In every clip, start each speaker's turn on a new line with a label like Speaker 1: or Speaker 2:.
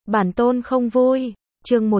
Speaker 1: Bản tôn không vui. Chương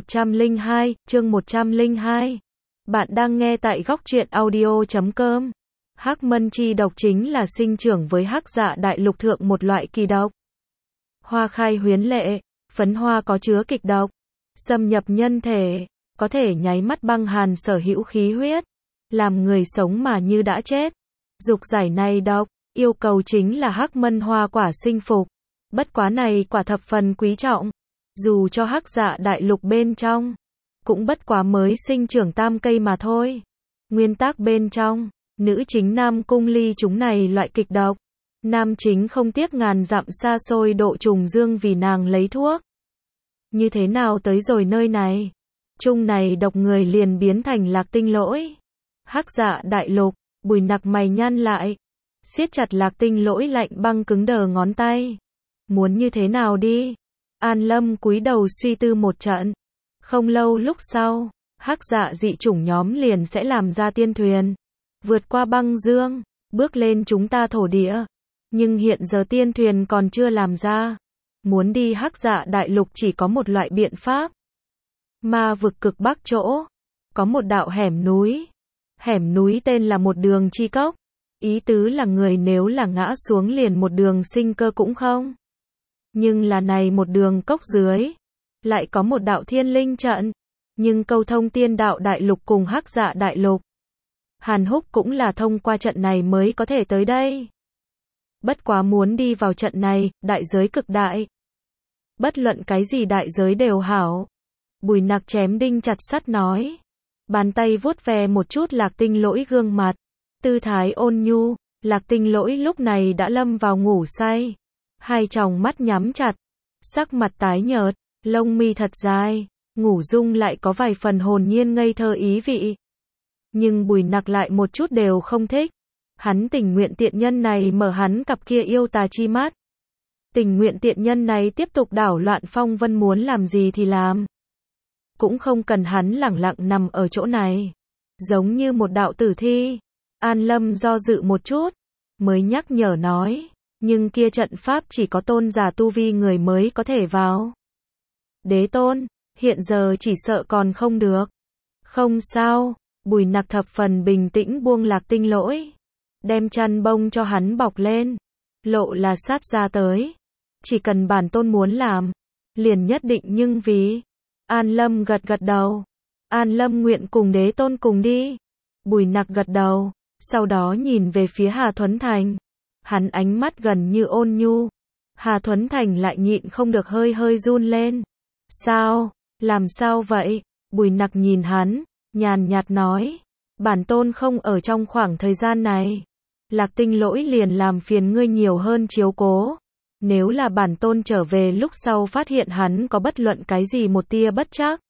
Speaker 1: 102. Bạn đang nghe tại góc truyện audio.com. Hắc mân chi độc chính là sinh trưởng với Hắc Dạ Đại Lục thượng một loại kỳ độc. Hoa khai huyến lệ, phấn hoa có chứa kịch độc, xâm nhập nhân thể, có thể nháy mắt băng hàn sở hữu khí huyết, làm người sống mà như đã chết. Dục giải này độc, yêu cầu chính là Hắc mân hoa quả sinh phục. Bất quá này quả thập phần quý trọng. Dù cho Hắc Dạ Đại Lục bên trong, cũng bất quá mới sinh trưởng tam cây mà thôi. Nguyên tắc bên trong, nữ chính nam cung ly chúng này loại kịch độc. Nam chính không tiếc ngàn dặm xa xôi độ trùng dương vì nàng lấy thuốc. Như thế nào tới rồi nơi này? Chung này độc người liền biến thành Lạc Tinh Lỗi. Hắc Dạ Đại Lục, Bùi Nặc mày nhăn lại, siết chặt Lạc Tinh Lỗi lạnh băng cứng đờ ngón tay. Muốn như thế nào đi? An Lâm cúi đầu suy tư một trận. Không lâu lúc sau, Hắc Dạ dị chủng nhóm liền sẽ làm ra tiên thuyền, vượt qua băng dương, bước lên chúng ta thổ địa. Nhưng hiện giờ tiên thuyền còn chưa làm ra. Muốn đi Hắc Dạ Đại Lục chỉ có một loại biện pháp. Ma vực cực bắc chỗ, có một đạo hẻm núi. Hẻm núi tên là một đường chi cốc. Ý tứ là người nếu là ngã xuống liền một đường sinh cơ cũng không. Nhưng là này một đường cốc dưới, lại có một đạo thiên linh trận, nhưng câu thông tiên đạo đại lục cùng Hắc Dạ Đại Lục. Hàn Húc cũng là thông qua trận này mới có thể tới đây. Bất quá muốn đi vào trận này, đại giới cực đại. Bất luận cái gì đại giới đều hảo. Bùi Nặc chém đinh chặt sắt nói. Bàn tay vuốt ve một chút Lạc Tinh Lỗi gương mặt. Tư thái ôn nhu, Lạc Tinh Lỗi lúc này đã lâm vào ngủ say. Hai tròng mắt nhắm chặt, sắc mặt tái nhợt, lông mi thật dài, ngủ dung lại có vài phần hồn nhiên ngây thơ ý vị. Nhưng Bùi Nặc lại một chút đều không thích. Hắn tình nguyện tiện nhân này mở hắn cặp kia yêu tà chi mắt. Tình nguyện tiện nhân này tiếp tục đảo loạn phong vân muốn làm gì thì làm. Cũng không cần hắn lẳng lặng nằm ở chỗ này. Giống như một đạo tử thi. An Lâm do dự một chút, mới nhắc nhở nói. Nhưng kia trận pháp chỉ có tôn giả tu vi người mới có thể vào. Đế tôn, hiện giờ chỉ sợ còn không được. Không sao, Bùi Nặc thập phần bình tĩnh buông Lạc Tinh Lỗi. Đem chăn bông cho hắn bọc lên. Lộ là sát ra tới. Chỉ cần bản tôn muốn làm, liền nhất định nhưng vì. An Lâm gật gật đầu. An Lâm nguyện cùng đế tôn cùng đi. Bùi Nặc gật đầu, sau đó nhìn về phía Hà Thuấn Thành. Hắn ánh mắt gần như ôn nhu. Hà Thuấn Thành lại nhịn không được hơi hơi run lên. Sao? Làm sao vậy? Bùi Nặc nhìn hắn, nhàn nhạt nói. Bản tôn không ở trong khoảng thời gian này. Lạc Tinh Lỗi liền làm phiền ngươi nhiều hơn chiếu cố. Nếu là bản tôn trở về lúc sau phát hiện hắn có bất luận cái gì một tia bất trắc,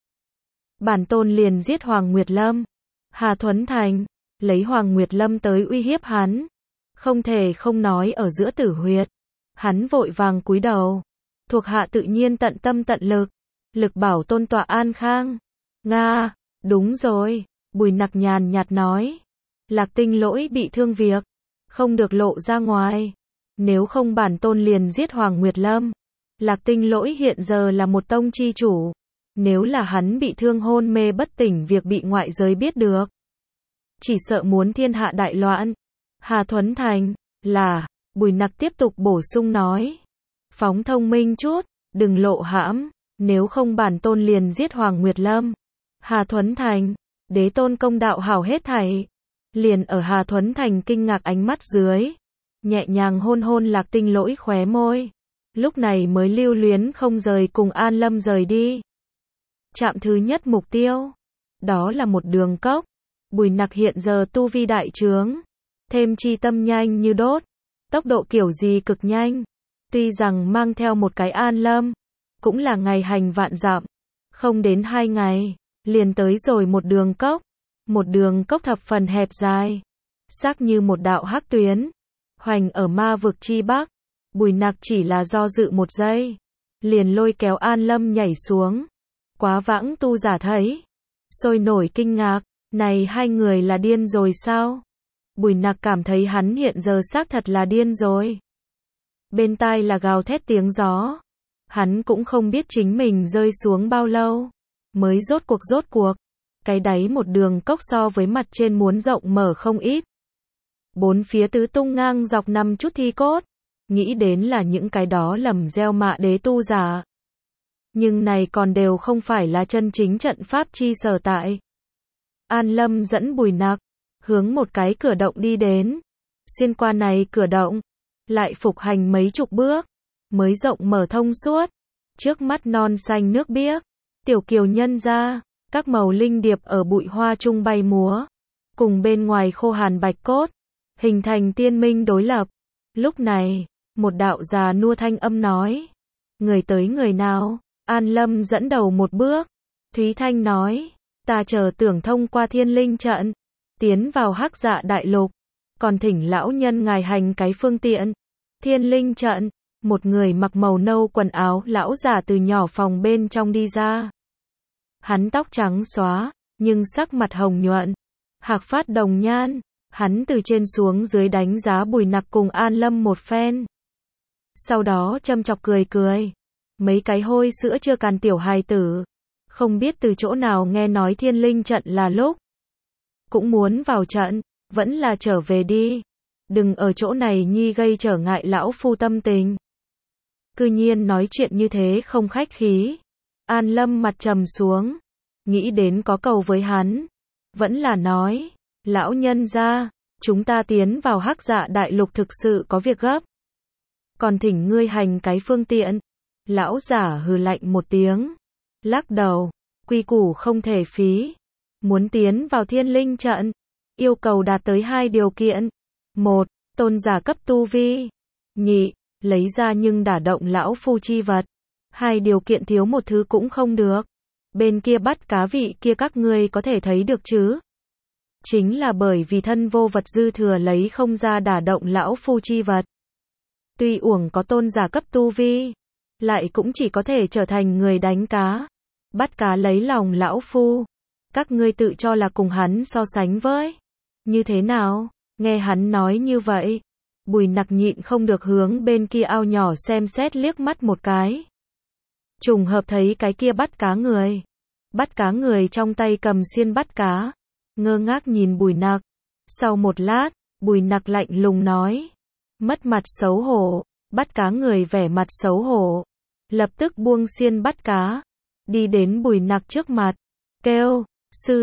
Speaker 1: bản tôn liền giết Hoàng Nguyệt Lâm. Hà Thuấn Thành, lấy Hoàng Nguyệt Lâm tới uy hiếp hắn. Không thể không nói ở giữa tử huyệt. Hắn vội vàng cúi đầu. Thuộc hạ tự nhiên tận tâm tận lực bảo tôn tọa an khang. Nga, đúng rồi, Bùi Nặc nhàn nhạt nói. Lạc Tinh Lỗi bị thương việc, không được lộ ra ngoài. Nếu không bản tôn liền giết Hoàng Nguyệt Lâm. Lạc Tinh Lỗi hiện giờ là một tông chi chủ. Nếu là hắn bị thương hôn mê bất tỉnh việc bị ngoại giới biết được, chỉ sợ muốn thiên hạ đại loạn. Hà Thuấn Thành, là, Bùi Nặc tiếp tục bổ sung nói. Phóng thông minh chút, đừng lộ hãm, nếu không bản tôn liền giết Hoàng Nguyệt Lâm. Hà Thuấn Thành, đế tôn công đạo hảo hết thảy. Liền ở Hà Thuấn Thành kinh ngạc ánh mắt dưới, nhẹ nhàng hôn hôn Lạc Tinh Lỗi khóe môi. Lúc này mới lưu luyến không rời cùng An Lâm rời đi. Trạm thứ nhất mục tiêu, đó là một đường cốc. Bùi Nặc hiện giờ tu vi đại trướng, thêm chi tâm nhanh như đốt, tốc độ kiểu gì cực nhanh. Tuy rằng mang theo một cái An Lâm, cũng là ngày hành vạn dặm, không đến 2 ngày, liền tới rồi một đường cốc. Một đường cốc thập phần hẹp dài, sắc như một đạo hắc tuyến, hoành ở ma vực chi bắc. Bùi Nặc chỉ là do dự một giây, liền lôi kéo An Lâm nhảy xuống. Quá vãng tu giả thấy, sôi nổi kinh ngạc, này hai người là điên rồi sao? Bùi Nặc cảm thấy hắn hiện giờ xác thật là điên rồi. Bên tai là gào thét tiếng gió. Hắn cũng không biết chính mình rơi xuống bao lâu, mới rốt cuộc, cái đáy một đường cốc so với mặt trên muốn rộng mở không ít. Bốn phía tứ tung ngang dọc nằm chút thi cốt, nghĩ đến là những cái đó lầm gieo mạ đế tu giả. Nhưng này còn đều không phải là chân chính trận pháp chi sở tại. An Lâm dẫn Bùi Nặc, hướng một cái cửa động đi đến. Xuyên qua này cửa động, lại phục hành mấy chục bước, mới rộng mở thông suốt. Trước mắt non xanh nước biếc, tiểu kiều nhân ra, các màu linh điệp ở bụi hoa trung bay múa, cùng bên ngoài khô hàn bạch cốt, hình thành tiên minh đối lập. Lúc này, một đạo già nua thanh âm nói, người tới người nào? An Lâm dẫn đầu một bước, Thúy Thanh nói, ta chờ tưởng thông qua thiên linh trận, tiến vào Hắc Dạ Đại Lục, còn thỉnh lão nhân ngài hành cái phương tiện. Thiên linh trận, một người mặc màu nâu quần áo lão giả từ nhỏ phòng bên trong đi ra. Hắn tóc trắng xóa, nhưng sắc mặt hồng nhuận, hạc phát đồng nhan, hắn từ trên xuống dưới đánh giá Bùi Nặc cùng An Lâm một phen. Sau đó châm chọc cười, mấy cái hôi sữa chưa càn tiểu hài tử, không biết từ chỗ nào nghe nói thiên linh trận là lúc. Cũng muốn vào trận, vẫn là trở về đi. Đừng ở chỗ này nhi gây trở ngại lão phu tâm tình. Cư nhiên nói chuyện như thế không khách khí. An Lâm mặt trầm xuống, nghĩ đến có cầu với hắn. Vẫn là nói, lão nhân gia, chúng ta tiến vào Hắc Dạ Đại Lục thực sự có việc gấp. Còn thỉnh ngươi hành cái phương tiện. Lão giả hừ lạnh một tiếng, lắc đầu, quy củ không thể phí. Muốn tiến vào thiên linh trận, yêu cầu đạt tới 2 điều kiện. 1. Tôn giả cấp tu vi. Nhị, lấy ra nhưng đả động lão phu chi vật. 2 điều kiện thiếu một thứ cũng không được. Bên kia bắt cá vị kia các ngươi có thể thấy được chứ? Chính là bởi vì thân vô vật dư thừa lấy không ra đả động lão phu chi vật. Tuy uổng có tôn giả cấp tu vi, lại cũng chỉ có thể trở thành người đánh cá, bắt cá lấy lòng lão phu. Các ngươi tự cho là cùng hắn so sánh với. Như thế nào? Nghe hắn nói như vậy, Bùi Nặc nhịn không được hướng bên kia ao nhỏ xem xét liếc mắt một cái. Trùng hợp thấy cái kia bắt cá người. Bắt cá người trong tay cầm xiên bắt cá, ngơ ngác nhìn Bùi Nặc. Sau một lát, Bùi Nặc lạnh lùng nói, mất mặt xấu hổ. Bắt cá người vẻ mặt xấu hổ, lập tức buông xiên bắt cá, đi đến Bùi Nặc trước mặt, kêu, sư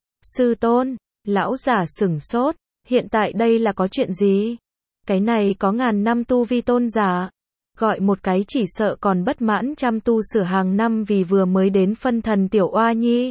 Speaker 1: tôn, lão giả sửng sốt, hiện tại đây là có chuyện gì? Cái này có ngàn năm tu vi tôn giả, gọi một cái chỉ sợ còn bất mãn trăm tu sửa hàng năm vì vừa mới đến phân thần tiểu oa nhi.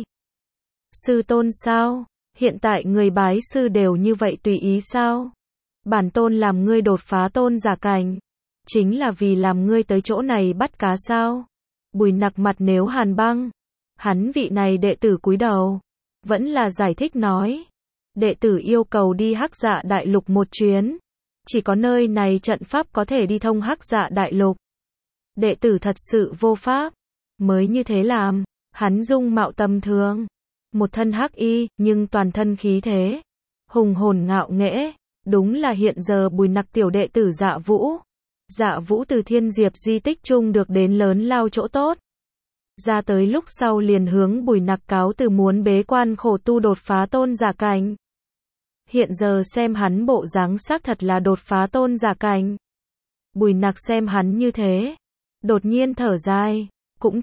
Speaker 1: Sư tôn sao? Hiện tại người bái sư đều như vậy tùy ý sao? Bản tôn làm ngươi đột phá tôn giả cảnh, chính là vì làm ngươi tới chỗ này bắt cá sao? Bùi Nặc mặt nếu hàn băng, hắn vị này đệ tử cúi đầu, vẫn là giải thích nói, đệ tử yêu cầu đi Hắc Dạ Đại Lục một chuyến, chỉ có nơi này trận pháp có thể đi thông Hắc Dạ Đại Lục. Đệ tử thật sự vô pháp, mới như thế làm. Hắn dung mạo tầm thường, một thân hắc y, nhưng toàn thân khí thế hùng hồn ngạo nghễ, đúng là hiện giờ Bùi Nặc tiểu đệ tử Dạ Vũ. Dạ Vũ từ Thiên Diệp di tích chung được đến lớn lao chỗ tốt. Ra tới lúc sau liền hướng Bùi Nặc cáo từ muốn bế quan khổ tu đột phá tôn giả cảnh. Hiện giờ xem hắn bộ dáng xác thật là đột phá tôn giả cảnh. Bùi Nặc xem hắn như thế, đột nhiên thở dài, cũng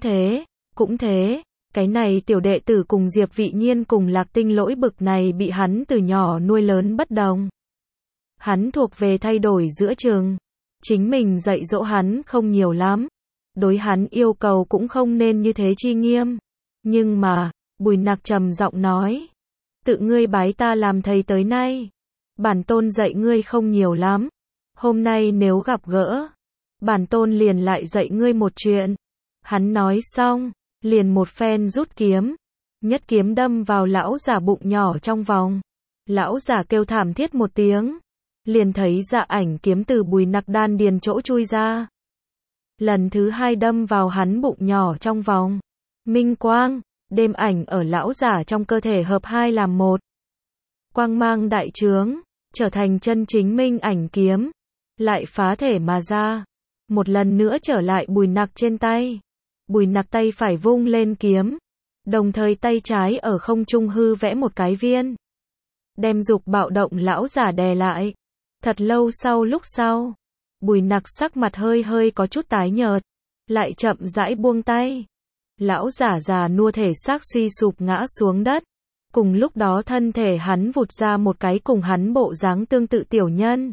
Speaker 1: thế, cái này tiểu đệ tử cùng Diệp Vị Nhiên cùng Lạc Tinh Lỗi bực này bị hắn từ nhỏ nuôi lớn bất đồng. Hắn thuộc về thay đổi giữa chừng, chính mình dạy dỗ hắn không nhiều lắm, đối hắn yêu cầu cũng không nên như thế chi nghiêm. Nhưng mà, Bùi Nặc trầm giọng nói, tự ngươi bái ta làm thầy tới nay, bản tôn dạy ngươi không nhiều lắm, hôm nay nếu gặp gỡ, bản tôn liền lại dạy ngươi một chuyện. Hắn nói xong, liền một phen rút kiếm, nhất kiếm đâm vào lão giả bụng nhỏ trong vòng. Lão giả kêu thảm thiết một tiếng, liền thấy dạ ảnh kiếm từ Bùi Nặc đan điền chỗ chui ra. Lần thứ 2 đâm vào hắn bụng nhỏ trong vòng. Minh quang, đêm ảnh ở lão giả trong cơ thể hợp 2 làm 1. Quang mang đại trướng, trở thành chân chính minh ảnh kiếm, lại phá thể mà ra. một lần nữa trở lại Bùi Nặc trên tay. Bùi Nặc tay phải vung lên kiếm, đồng thời tay trái ở không trung hư vẽ một cái viên, đem dục bạo động lão giả đè lại. Thật lâu lúc sau, Bùi Nặc sắc mặt hơi hơi có chút tái nhợt, lại chậm rãi buông tay. Lão giả già nua thể xác suy sụp ngã xuống đất. Cùng lúc đó thân thể hắn vụt ra một cái cùng hắn bộ dáng tương tự tiểu nhân.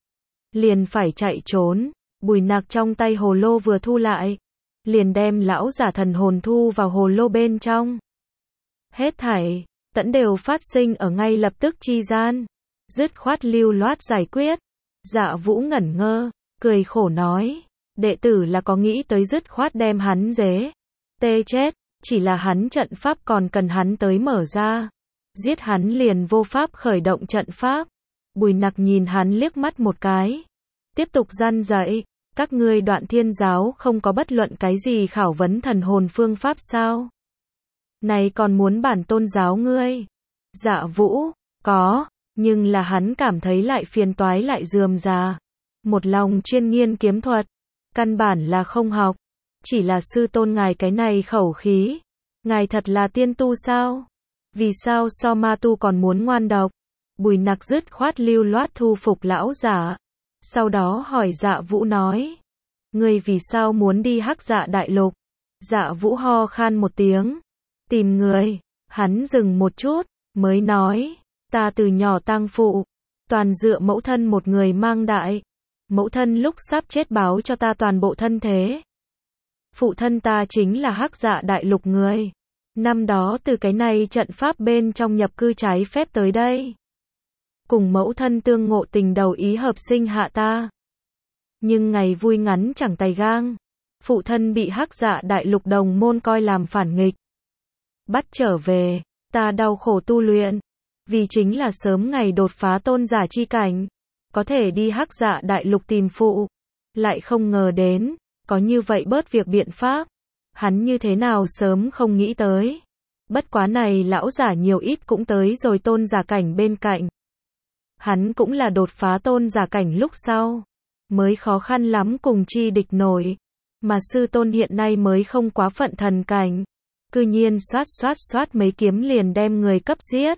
Speaker 1: Liền phải chạy trốn, Bùi Nặc trong tay hồ lô vừa thu lại, liền đem lão giả thần hồn thu vào hồ lô bên trong. Hết thảy, tẫn đều phát sinh ở ngay lập tức chi gian. Dứt khoát lưu loát giải quyết. Dạ Vũ ngẩn ngơ, cười khổ nói. Đệ tử là có nghĩ tới dứt khoát đem hắn dế tê chết, chỉ là hắn trận pháp còn cần hắn tới mở ra. Giết hắn liền vô pháp khởi động trận pháp. Bùi Nặc nhìn hắn liếc mắt một cái, tiếp tục gian dạy. Các ngươi Đoạn Thiên giáo không có bất luận cái gì khảo vấn thần hồn phương pháp sao? Này còn muốn bản tôn giáo ngươi? Dạ Vũ, có, nhưng là hắn cảm thấy lại phiền toái lại rườm rà. Một lòng chuyên nghiên kiếm thuật, căn bản là không học. Chỉ là sư tôn ngài cái này khẩu khí. Ngài thật là tiên tu sao? Vì sao so ma tu còn muốn ngoan độc? Bùi Nặc dứt khoát lưu loát thu phục lão giả. Sau đó hỏi Dạ Vũ nói. Ngươi vì sao muốn đi Hắc Dạ Đại Lục? Dạ Vũ ho khan một tiếng. Tìm người. Hắn dừng một chút, mới nói. Ta từ nhỏ tang phụ, toàn dựa mẫu thân một người mang đại. Mẫu thân lúc sắp chết báo cho ta toàn bộ thân thế. Phụ thân ta chính là Hắc Dạ Đại Lục người. Năm đó từ cái này trận pháp bên trong nhập cư trái phép tới đây. Cùng mẫu thân tương ngộ tình đầu ý hợp sinh hạ ta. Nhưng ngày vui ngắn chẳng tay gang. Phụ thân bị Hắc Dạ Đại Lục đồng môn coi làm phản nghịch. Bắt trở về, ta đau khổ tu luyện. Vì chính là sớm ngày đột phá tôn giả chi cảnh. Có thể đi Hắc Dạ Đại Lục tìm phụ. Lại không ngờ đến, có như vậy bớt việc biện pháp. Hắn như thế nào sớm không nghĩ tới. Bất quá này lão giả nhiều ít cũng tới rồi tôn giả cảnh bên cạnh. Hắn cũng là đột phá tôn giả cảnh lúc sau. Mới khó khăn lắm cùng chi địch nổi. Mà sư tôn hiện nay mới không quá phận thần cảnh. Cư nhiên xoát mấy kiếm liền đem người cấp giết.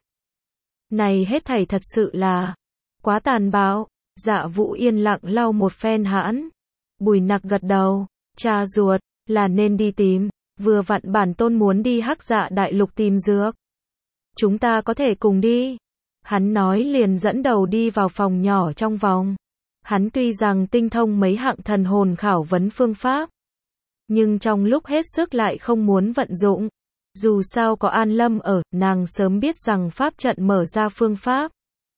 Speaker 1: Này hết thảy thật sự là quá tàn bạo. Dạ Vũ yên lặng lau một phen hãn. Bùi Nặc gật đầu. Cha ruột, là nên đi tìm. Vừa vặn bản tôn muốn đi Hắc Dạ Đại Lục tìm dược. Chúng ta có thể cùng đi. Hắn nói liền dẫn đầu đi vào phòng nhỏ trong vòng. Hắn tuy rằng tinh thông mấy hạng thần hồn khảo vấn phương pháp, nhưng trong lúc hết sức lại không muốn vận dụng. Dù sao có An Lâm ở, nàng sớm biết rằng pháp trận mở ra phương pháp.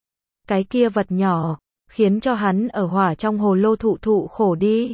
Speaker 1: Cái kia vật nhỏ, khiến cho hắn ở hỏa trong hồ lô thụ khổ đi.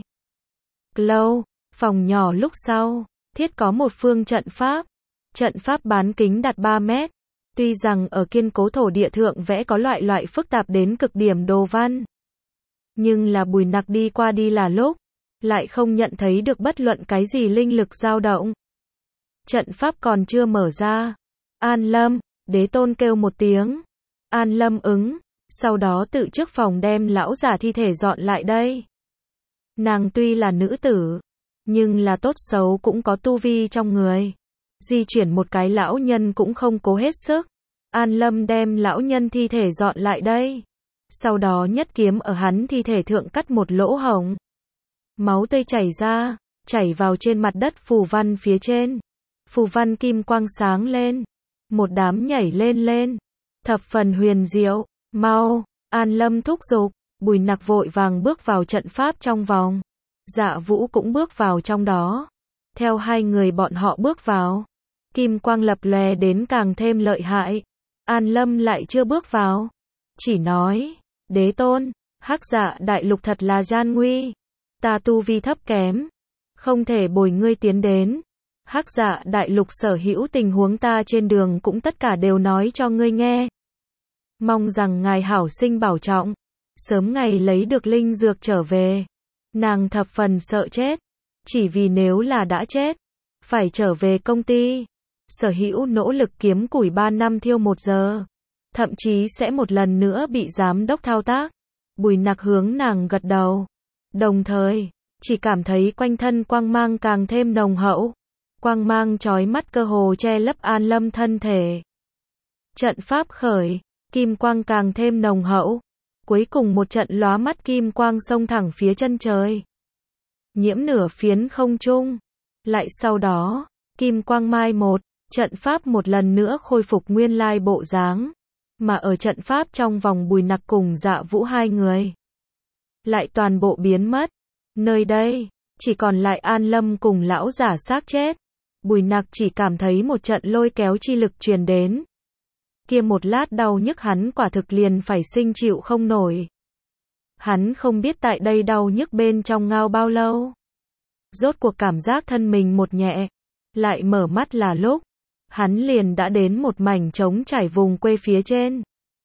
Speaker 1: Lâu, phòng nhỏ lúc sau, thiết có một phương trận pháp. Trận pháp bán kính đạt 3 mét. Tuy rằng ở kiên cố thổ địa thượng vẽ có loại phức tạp đến cực điểm đồ văn. Nhưng là Bùi Nặc đi qua đi là lúc, lại không nhận thấy được bất luận cái gì linh lực dao động. Trận pháp còn chưa mở ra. An Lâm, đế tôn kêu một tiếng. An Lâm ứng, sau đó tự trước phòng đem lão giả thi thể dọn lại đây. Nàng tuy là nữ tử, nhưng là tốt xấu cũng có tu vi trong người. Di chuyển một cái lão nhân cũng không cố hết sức. An Lâm đem lão nhân thi thể dọn lại đây. Sau đó nhất kiếm ở hắn thi thể thượng cắt một lỗ hổng. Máu tươi chảy ra, chảy vào trên mặt đất phù văn phía trên. Phù văn kim quang sáng lên. Một đám nhảy lên. Thập phần huyền diệu. Mau, An Lâm thúc giục. Bùi Nặc vội vàng bước vào trận pháp trong vòng. Dạ Vũ cũng bước vào trong đó. Theo hai người bọn họ bước vào, kim quang lập lòe đến càng thêm lợi hại. An Lâm lại chưa bước vào, chỉ nói, đế tôn, Hắc Dạ Đại Lục thật là gian nguy. Ta tu vi thấp kém, không thể bồi ngươi tiến đến. Hắc Dạ Đại Lục sở hữu tình huống ta trên đường cũng tất cả đều nói cho ngươi nghe. Mong rằng ngài hảo sinh bảo trọng, sớm ngày lấy được linh dược trở về. Nàng thập phần sợ chết, chỉ vì nếu là đã chết, phải trở về công ty. Sở hữu nỗ lực kiếm củi 3 năm thiêu 1 giờ, thậm chí sẽ một lần nữa bị giám đốc thao tác. Bùi Nặc hướng nàng gật đầu, đồng thời chỉ cảm thấy quanh thân quang mang càng thêm nồng hậu. Quang mang chói mắt cơ hồ che lấp An Lâm thân thể. Trận pháp khởi, kim quang càng thêm nồng hậu. Cuối cùng một trận lóa mắt kim quang xông thẳng phía chân trời. Nhiễm nửa phiến không trung. Lại sau đó, kim quang mai một, trận pháp một lần nữa khôi phục nguyên lai bộ dáng. Mà ở trận pháp trong vòng Bùi Nặc cùng Dạ Vũ hai người lại toàn bộ biến mất. Nơi đây, chỉ còn lại An Lâm cùng lão giả xác chết. Bùi Nặc chỉ cảm thấy một trận lôi kéo chi lực truyền đến. Kia một lát đau nhức hắn quả thực liền phải sinh chịu không nổi. Hắn không biết tại đây đau nhức bên trong ngao bao lâu. Rốt cuộc cảm giác thân mình một nhẹ, lại mở mắt là lúc hắn liền đã đến một mảnh trống trải vùng quê phía trên.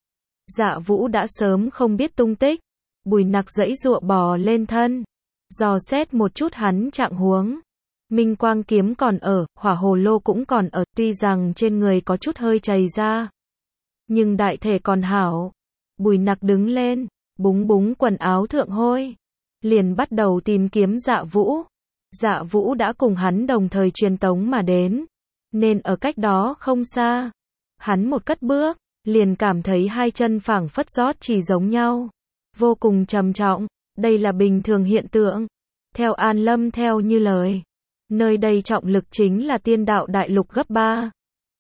Speaker 1: Dạ Vũ đã sớm không biết tung tích. Bùi Nặc giãy giụa bò lên thân, dò xét một chút hắn trạng huống. Minh quang kiếm còn ở, hỏa hồ lô cũng còn ở, tuy rằng trên người có chút hơi chảy ra, nhưng đại thể còn hảo. Bùi Nặc đứng lên, búng búng quần áo thượng hôi, liền bắt đầu tìm kiếm Dạ Vũ. Dạ Vũ đã cùng hắn đồng thời truyền tống mà đến, nên ở cách đó không xa. Hắn một cất bước, liền cảm thấy hai chân phảng phất rót chỉ giống nhau, vô cùng trầm trọng. Đây là bình thường hiện tượng. Theo An Lâm theo như lời, nơi đây trọng lực chính là tiên đạo đại lục gấp 3.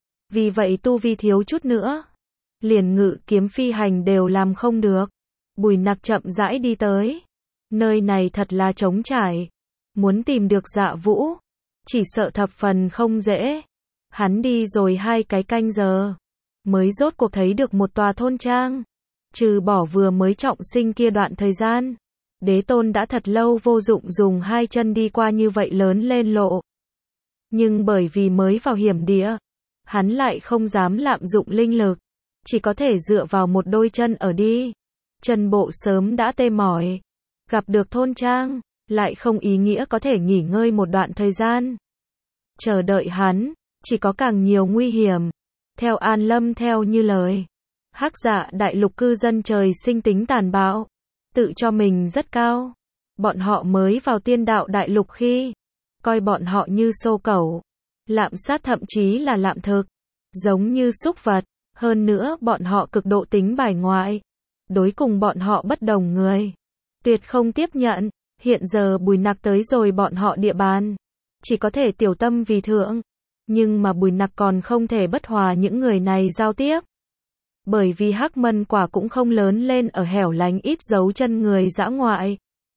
Speaker 1: Vì vậy tu vi thiếu chút nữa, liền ngự kiếm phi hành đều làm không được. Bùi Nặc chậm rãi đi tới. Nơi này thật là trống trải. Muốn tìm được Dạ Vũ, chỉ sợ thập phần không dễ. Hắn đi rồi 2 cái canh giờ, mới rốt cuộc thấy được một tòa thôn trang. Trừ bỏ vừa mới trọng sinh kia đoạn thời gian, đế tôn đã thật lâu vô dụng dùng 2 chân đi qua như vậy lớn lên lộ. Nhưng bởi vì mới vào hiểm địa, hắn lại không dám lạm dụng linh lực, chỉ có thể dựa vào một đôi chân ở đi. Chân bộ sớm đã tê mỏi. Gặp được thôn trang, lại không ý nghĩa có thể nghỉ ngơi một đoạn thời gian. Chờ đợi hắn, chỉ có càng nhiều nguy hiểm. Theo An Lâm theo như lời, Hắc Dạ đại lục cư dân trời sinh tính tàn bạo, tự cho mình rất cao. Bọn họ mới vào tiên đạo đại lục khi, coi bọn họ như sâu cẩu, lạm sát thậm chí là lạm thực, giống như súc vật. Hơn nữa bọn họ cực độ tính bài ngoại, đối cùng bọn họ bất đồng người, tuyệt không tiếp nhận. Hiện giờ Bùi Nặc tới rồi bọn họ địa bàn, chỉ có thể tiểu tâm vì thượng. Nhưng mà Bùi Nặc còn không thể bất hòa những người này giao tiếp. Bởi vì Hắc Mân quả cũng không lớn lên ở hẻo lánh ít dấu chân người dã ngoại.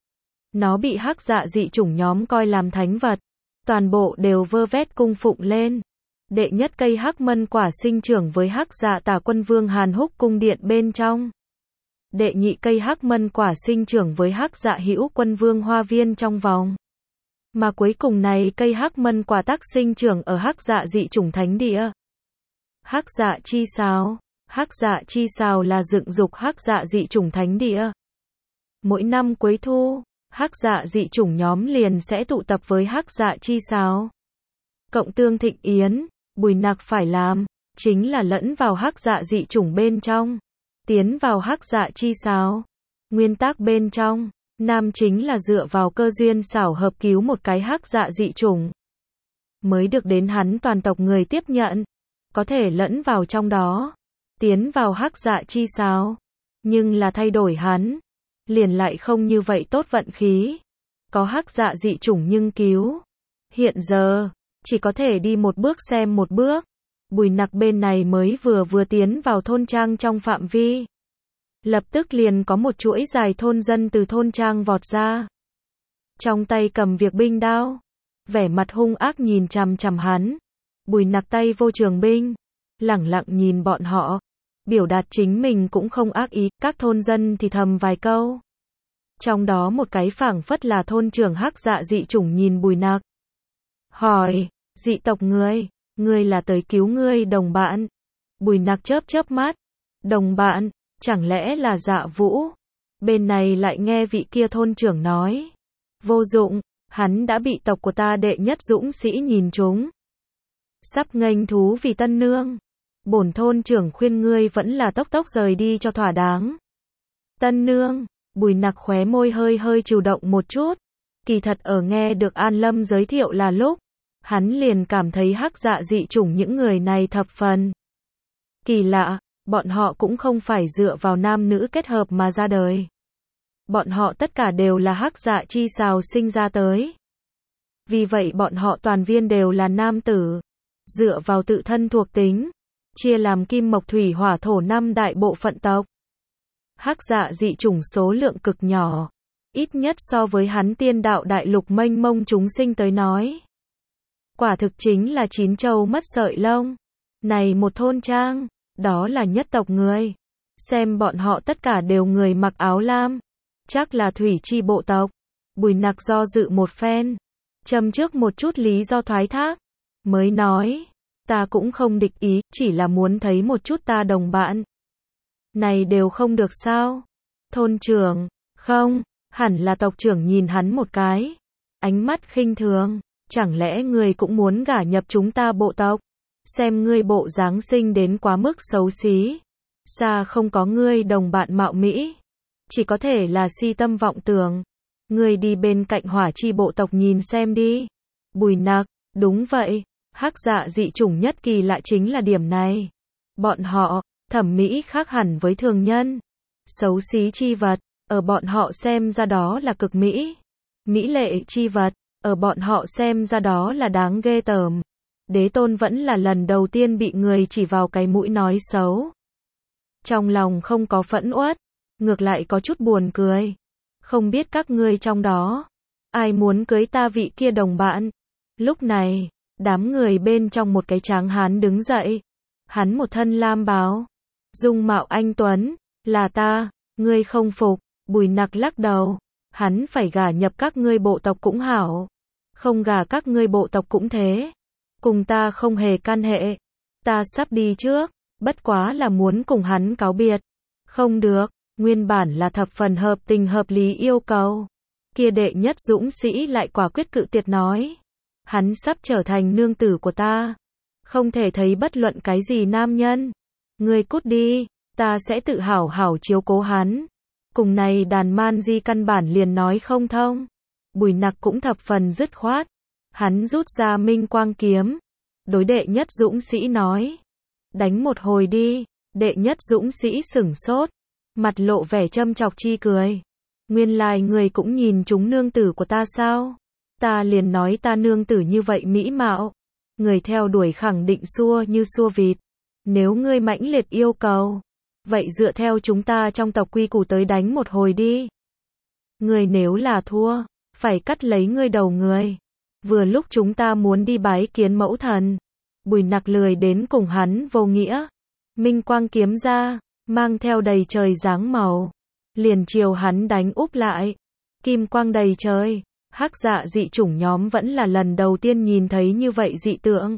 Speaker 1: Nó bị Hắc Dạ dị chủng nhóm coi làm thánh vật, toàn bộ đều vơ vét cung phụng lên. Đệ nhất cây Hắc Mân quả sinh trưởng với Hắc Dạ Tả Quân Vương Hàn Húc cung điện bên trong. Đệ nhị cây Hắc Mân quả sinh trưởng với Hắc Dạ Hữu Quân Vương hoa viên trong vòng. Mà cuối cùng này cây Hắc Mân quả tác sinh trưởng ở Hắc Dạ dị chủng thánh địa. Hắc Dạ chi sào. Hắc Dạ chi sào là dựng dục Hắc Dạ dị chủng thánh địa. Mỗi năm cuối thu, Hắc Dạ dị chủng nhóm liền sẽ tụ tập với Hắc Dạ chi sào. Cộng tương thịnh yến, Bùi Nặc phải làm, chính là lẫn vào Hắc Dạ dị chủng bên trong, tiến vào Hắc Dạ chi sào. Nguyên tắc bên trong, nam chính là dựa vào cơ duyên xảo hợp cứu một cái Hắc Dạ dị chủng, mới được đến hắn toàn tộc người tiếp nhận, có thể lẫn vào trong đó, tiến vào Hắc Dạ chi sào. Nhưng là thay đổi hắn, liền lại không như vậy tốt vận khí. Có Hắc Dạ dị chủng nhưng cứu. Hiện giờ, chỉ có thể đi một bước xem một bước. Bùi Nặc bên này mới vừa tiến vào thôn trang trong phạm vi. Lập tức liền có một chuỗi dài thôn dân từ thôn trang vọt ra. Trong tay cầm việc binh đao, vẻ mặt hung ác nhìn chằm chằm hắn. Bùi Nặc tay vô trường binh, lẳng lặng nhìn bọn họ, biểu đạt chính mình cũng không ác ý. Các thôn dân thì thầm vài câu. Trong đó một cái phảng phất là thôn trưởng Hắc Dạ dị chủng nhìn Bùi Nặc, hỏi, dị tộc ngươi là tới cứu ngươi đồng bạn. Bùi Nặc chớp chớp mắt, đồng bạn, chẳng lẽ là Dạ Vũ? Bên này lại nghe vị kia thôn trưởng nói, vô dụng, hắn đã bị tộc của ta đệ nhất dũng sĩ nhìn trúng. Sắp nghênh thú vì tân nương. Bổn thôn trưởng khuyên ngươi vẫn là tốc tốc rời đi cho thỏa đáng. Tân nương, Bùi Nặc khóe môi hơi chịu động một chút. Kỳ thật ở nghe được An Lâm giới thiệu là lúc, hắn liền cảm thấy hắc dạ dị chủng những người này thập phần kỳ lạ, bọn họ cũng không phải dựa vào nam nữ kết hợp mà ra đời. Bọn họ tất cả đều là hắc dạ chi xào sinh ra tới. Vì vậy bọn họ toàn viên đều là nam tử, dựa vào tự thân thuộc tính, chia làm kim mộc thủy hỏa thổ 5 đại bộ phận tộc. Hắc dạ dị chủng số lượng cực nhỏ, ít nhất so với hắn tiên đạo đại lục mênh mông chúng sinh tới nói. Quả thực chính là chín châu mất sợi lông. Này một thôn trang, đó là nhất tộc người. Xem bọn họ tất cả đều người mặc áo lam, chắc là thủy chi bộ tộc. Bùi Nặc do dự một phen, châm trước một chút lý do thoái thác, mới nói, ta cũng không địch ý, chỉ là muốn thấy một chút ta đồng bạn. Này đều không được sao? Thôn trưởng, không, hẳn là tộc trưởng nhìn hắn một cái, ánh mắt khinh thường, chẳng lẽ ngươi cũng muốn gả nhập chúng ta bộ tộc? Xem ngươi bộ dáng sinh đến quá mức xấu xí, xa không có ngươi đồng bạn mạo mỹ, chỉ có thể là si tâm vọng tưởng. Ngươi đi bên cạnh hỏa chi bộ tộc nhìn xem đi. Bùi Nặc, đúng vậy, hắc dạ dị chủng nhất kỳ lạ chính là điểm này. Bọn họ, thẩm mỹ khác hẳn với thường nhân. Xấu xí chi vật, ở bọn họ xem ra đó là cực mỹ. Mỹ lệ chi vật, ở bọn họ xem ra đó là đáng ghê tởm. Đế tôn vẫn là lần đầu tiên bị người chỉ vào cái mũi nói xấu. Trong lòng không có phẫn uất, ngược lại có chút buồn cười. Không biết các ngươi trong đó, ai muốn cưới ta vị kia đồng bạn? Lúc này, đám người bên trong một cái tráng hán đứng dậy. Hắn một thân lam bào, dung mạo anh tuấn, là ta, ngươi không phục. Bùi Nặc lắc đầu, hắn phải gả nhập các ngươi bộ tộc cũng hảo, không gả các ngươi bộ tộc cũng thế, cùng ta không hề can hệ. Ta sắp đi trước, bất quá là muốn cùng hắn cáo biệt. Không được, nguyên bản là thập phần hợp tình hợp lý yêu cầu. Kia đệ nhất dũng sĩ lại quả quyết cự tuyệt nói, hắn sắp trở thành nương tử của ta, không thể thấy bất luận cái gì nam nhân. Ngươi cút đi, ta sẽ tự hảo hảo chiếu cố hắn. Cùng này đàn man di căn bản liền nói không thông. Bùi Nặc cũng thập phần dứt khoát. Hắn rút ra minh quang kiếm, đối đệ nhất dũng sĩ nói, đánh một hồi đi. Đệ nhất dũng sĩ sửng sốt, mặt lộ vẻ châm chọc chi cười. Nguyên lai người cũng nhìn chúng nương tử của ta sao? Ta liền nói ta nương tử như vậy mỹ mạo. Người theo đuổi khẳng định xua như xua vịt. Nếu ngươi mãnh liệt yêu cầu, vậy dựa theo chúng ta trong tộc quy củ tới đánh một hồi đi. Ngươi nếu là thua, phải cắt lấy ngươi đầu người. Vừa lúc chúng ta muốn đi bái kiến mẫu thần. Bùi Nặc lười đến cùng hắn vô nghĩa. Minh quang kiếm ra, mang theo đầy trời dáng màu, liền chiều hắn đánh úp lại. Kim quang đầy trời, hắc dạ dị chủng nhóm vẫn là lần đầu tiên nhìn thấy như vậy dị tượng.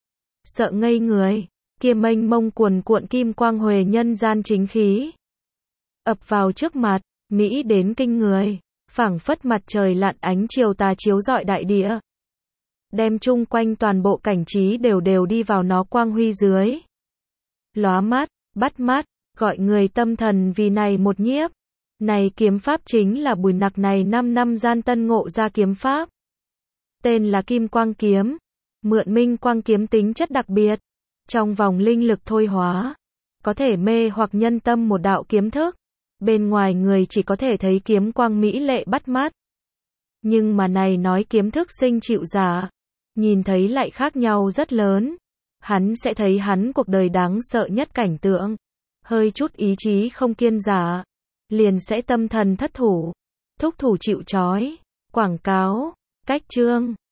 Speaker 1: Sợ ngây người, kia mênh mông cuồn cuộn kim quang huề nhân gian chính khí, ập vào trước mặt, mỹ đến kinh người, phảng phất mặt trời lặn ánh chiều tà chiếu rọi đại địa, đem chung quanh toàn bộ cảnh trí đều đều đi vào nó quang huy dưới. Lóa mắt, bắt mắt, gọi người tâm thần vì này một nhiếp. Này kiếm pháp chính là Bùi Nặc này 5 năm gian tân ngộ ra kiếm pháp. Tên là Kim Quang Kiếm, mượn minh quang kiếm tính chất đặc biệt, trong vòng linh lực thôi hóa, có thể mê hoặc nhân tâm một đạo kiếm thức. Bên ngoài người chỉ có thể thấy kiếm quang mỹ lệ bắt mắt. Nhưng mà này nói kiếm thức sinh chịu giả, nhìn thấy lại khác nhau rất lớn. Hắn sẽ thấy hắn cuộc đời đáng sợ nhất cảnh tượng. Hơi chút ý chí không kiên giả, liền sẽ tâm thần thất thủ, thúc thủ chịu trói. Quảng cáo, cách chương.